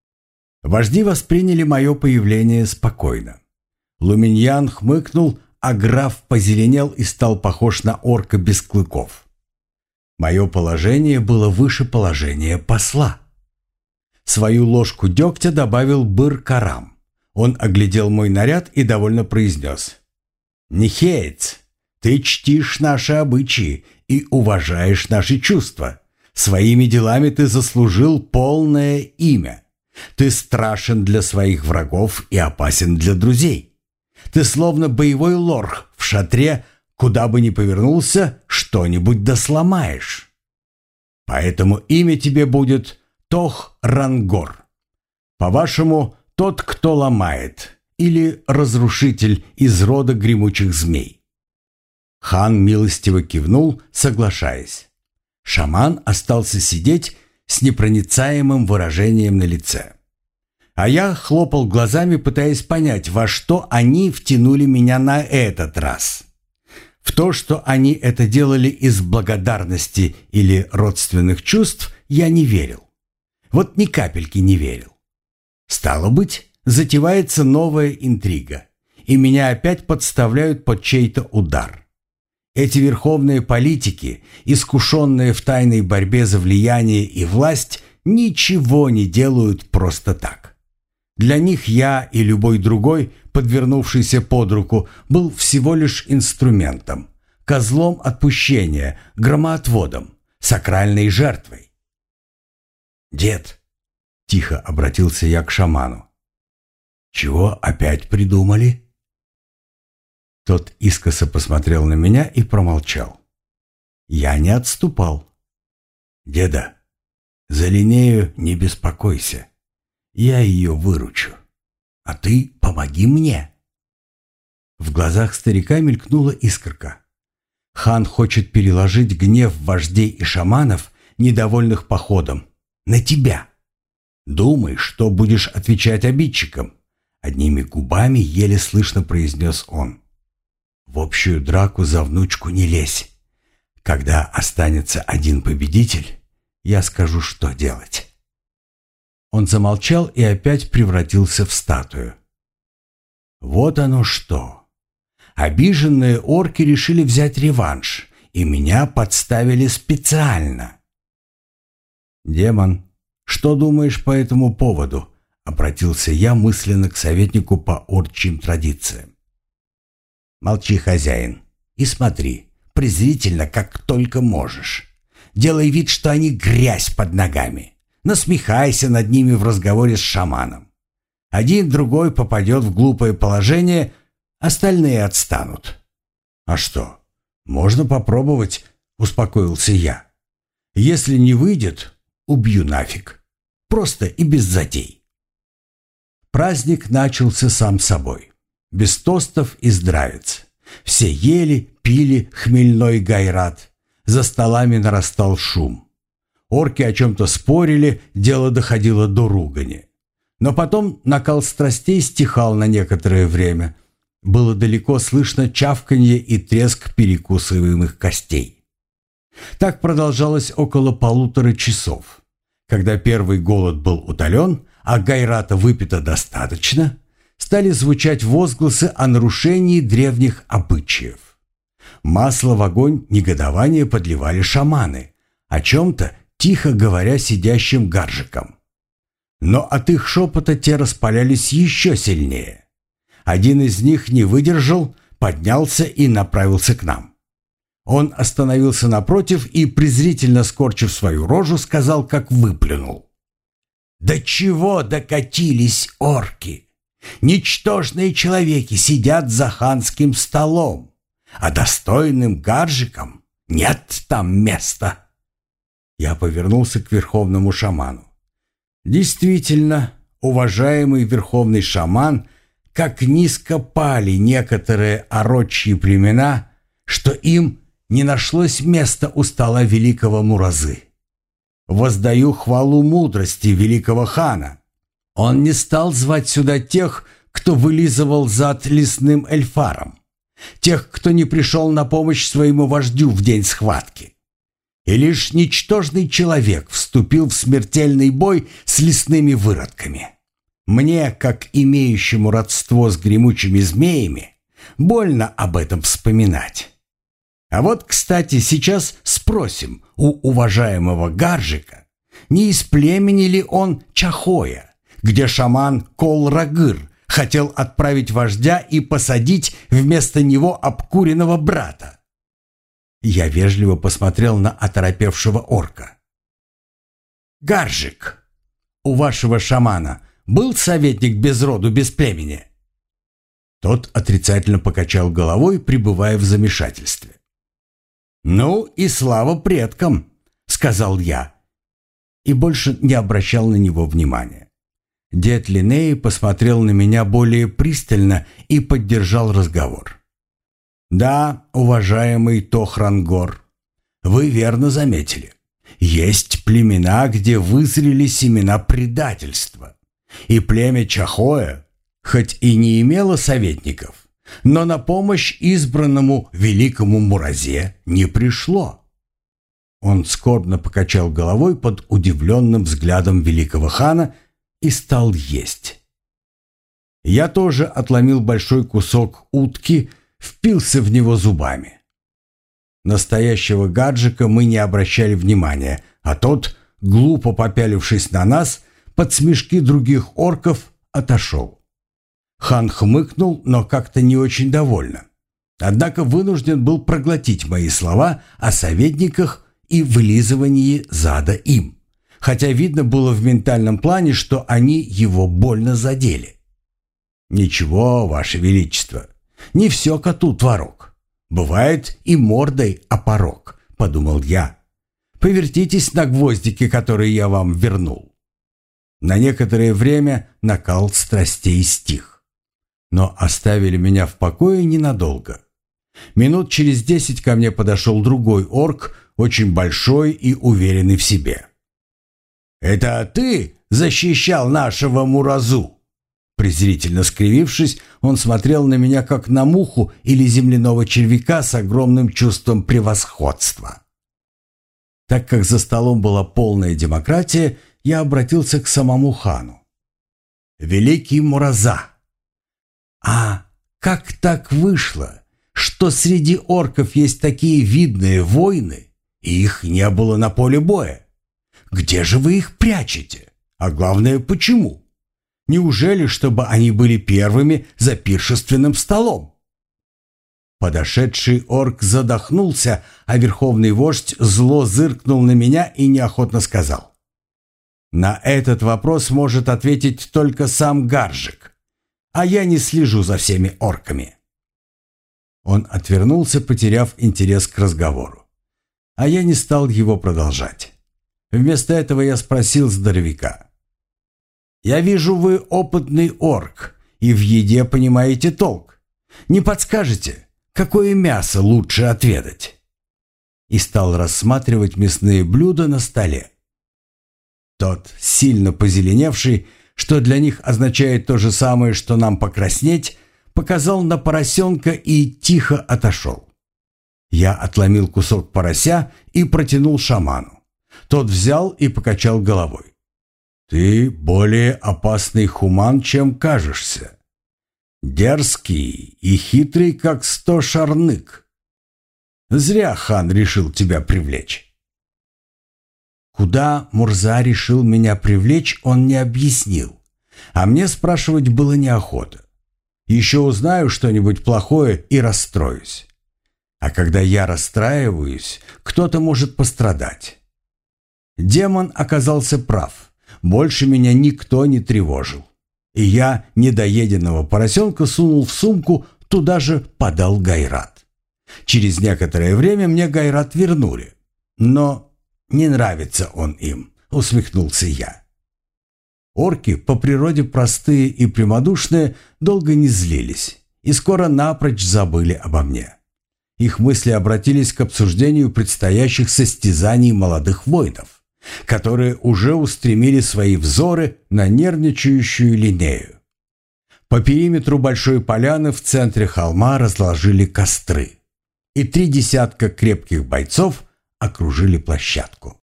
Вожди восприняли мое появление спокойно. Луминьян хмыкнул, а граф позеленел и стал похож на орка без клыков. Мое положение было выше положения посла. Свою ложку дегтя добавил Быр-Карам. Он оглядел мой наряд и довольно произнес: «Нихеец, ты чтишь наши обычаи и уважаешь наши чувства. Своими делами ты заслужил полное имя. Ты страшен для своих врагов и опасен для друзей. Ты словно боевой лорх в шатре, куда бы ни повернулся, что-нибудь да сломаешь. Поэтому имя тебе будет Тох-Рангор. По-вашему, тот, кто ломает, или разрушитель из рода гремучих змей». Хан милостиво кивнул, соглашаясь. Шаман остался сидеть с непроницаемым выражением на лице. А я хлопал глазами, пытаясь понять, во что они втянули меня на этот раз. В то, что они это делали из благодарности или родственных чувств, я не верил. Вот ни капельки не верил. Стало быть, затевается новая интрига, и меня опять подставляют под чей-то удар. Эти верховные политики, искушенные в тайной борьбе за влияние и власть, ничего не делают просто так. Для них я и любой другой, подвернувшийся под руку, был всего лишь инструментом, козлом отпущения, громоотводом, сакральной жертвой. «Дед», — тихо обратился я к шаману, — «чего опять придумали?» Тот искоса посмотрел на меня и промолчал. Я не отступал. «Деда, за Линнею не беспокойся. Я ее выручу. А ты помоги мне». В глазах старика мелькнула искорка. Хан хочет переложить гнев вождей и шаманов, недовольных походом, на тебя. Думай, что будешь отвечать обидчикам. Одними губами еле слышно произнес он. В общую драку за внучку не лезь. Когда останется один победитель, я скажу, что делать. Он замолчал и опять превратился в статую. Вот оно что. Обиженные орки решили взять реванш, и меня подставили специально. «Демон, что думаешь по этому поводу?» — обратился я мысленно к советнику по орчьим традициям. «Молчи, хозяин, и смотри, презрительно, как только можешь. Делай вид, что они грязь под ногами. Насмехайся над ними в разговоре с шаманом. Один-другой попадет в глупое положение, остальные отстанут». «А что, можно попробовать?» — успокоился я. «Если не выйдет, убью нафиг. Просто и без затей». Праздник начался сам собой. Без тостов и здравиц. Все ели, пили хмельной гайрат. За столами нарастал шум. Орки о чем-то спорили, дело доходило до ругани. Но потом накал страстей стихал на некоторое время. было далеко слышно чавканье и треск перекусываемых костей. Так продолжалось около полутора часов. Когда первый голод был утолен, а гайрата выпито достаточно, стали звучать возгласы о нарушении древних обычаев. Масло в огонь негодования подливали шаманы, о чем-то тихо говоря сидящим гаржикам. Но от их шепота те распалялись еще сильнее. Один из них не выдержал, поднялся и направился к нам. Он остановился напротив и, презрительно скорчив свою рожу, сказал, как выплюнул: «До чего докатились орки? Ничтожные человеки сидят за ханским столом, а достойным гаржикам нет там места». Я повернулся к верховному шаману. Действительно, уважаемый верховный шаман, как низко пали некоторые орочьи племена, что им не нашлось места у стола великого Муразы. Воздаю хвалу мудрости великого хана. Он не стал звать сюда тех, кто вылизывал зад лесным эльфарам, тех, кто не пришел на помощь своему вождю в день схватки. И лишь ничтожный человек вступил в смертельный бой с лесными выродками. Мне, как имеющему родство с гремучими змеями, больно об этом вспоминать. А вот, кстати, сейчас спросим у уважаемого гаржика, не из племени ли он Чахоя, где шаман Кол-Рагыр хотел отправить вождя и посадить вместо него обкуренного брата. Я вежливо посмотрел на оторопевшего орка. «Гаржик, у вашего шамана был советник без роду, без племени?» Тот отрицательно покачал головой, пребывая в замешательстве. «Ну и слава предкам», — сказал я, и больше не обращал на него внимания. Дед Линней посмотрел на меня более пристально и поддержал разговор. «Да, уважаемый Тохрангор, вы верно заметили. Есть племена, где вызрели семена предательства. И племя Чахоя, хоть и не имело советников, но на помощь избранному великому Муразе не пришло». Он скорбно покачал головой под удивленным взглядом великого хана и стал есть. Я тоже отломил большой кусок утки, впился в него зубами. Настоящего гаджика мы не обращали внимания, а тот, глупо попялившись на нас, под смешки других орков отошел. Хан хмыкнул, но как-то не очень довольно. Однако вынужден был проглотить мои слова о советниках и вылизывании зада им, хотя видно было в ментальном плане, что они его больно задели. «Ничего, Ваше Величество, не все коту творог. Бывает и мордой о порог», — подумал я. «Повертитесь на гвоздике, который я вам вернул». На некоторое время накал страстей стих. Но оставили меня в покое ненадолго. Минут через десять ко мне подошел другой орк, очень большой и уверенный в себе. «Это ты защищал нашего Муразу?» Презрительно скривившись, он смотрел на меня, как на муху или земляного червяка с огромным чувством превосходства. Так как за столом была полная демократия, я обратился к самому хану. «Великий Мураза, а как так вышло, что среди орков есть такие видные воины, и их не было на поле боя? Где же вы их прячете? А главное, почему? Неужели, чтобы они были первыми за пиршественным столом?» Подошедший орк задохнулся, а верховный вождь зло зыркнул на меня и неохотно сказал: «На этот вопрос может ответить только сам Гаржик, а я не слежу за всеми орками». Он отвернулся, потеряв интерес к разговору, а я не стал его продолжать. Вместо этого я спросил здоровяка: «Я вижу, вы опытный орк и в еде понимаете толк. Не подскажете, какое мясо лучше отведать?» И стал рассматривать мясные блюда на столе. Тот, сильно позеленевший, что для них означает то же самое, что нам покраснеть, показал на поросенка и тихо отошел. Я отломил кусок порося и протянул шаману. Тот взял и покачал головой. «Ты более опасный хуман, чем кажешься. Дерзкий и хитрый, как сто шарнык. Зря хан решил тебя привлечь». Куда Мурза решил меня привлечь, он не объяснил. А мне спрашивать было неохота. Еще узнаю что-нибудь плохое и расстроюсь. А когда я расстраиваюсь, кто-то может пострадать. Демон оказался прав. Больше меня никто не тревожил. И я недоеденного поросенка сунул в сумку, туда же подал Гайрат. Через некоторое время мне Гайрат вернули. Но не нравится он им, усмехнулся я. Орки, по природе простые и прямодушные, долго не злились и скоро напрочь забыли обо мне. Их мысли обратились к обсуждению предстоящих состязаний молодых воинов, которые уже устремили свои взоры на нервничающую Линею. По периметру большой поляны в центре холма разложили костры, и три десятка крепких бойцов окружили площадку.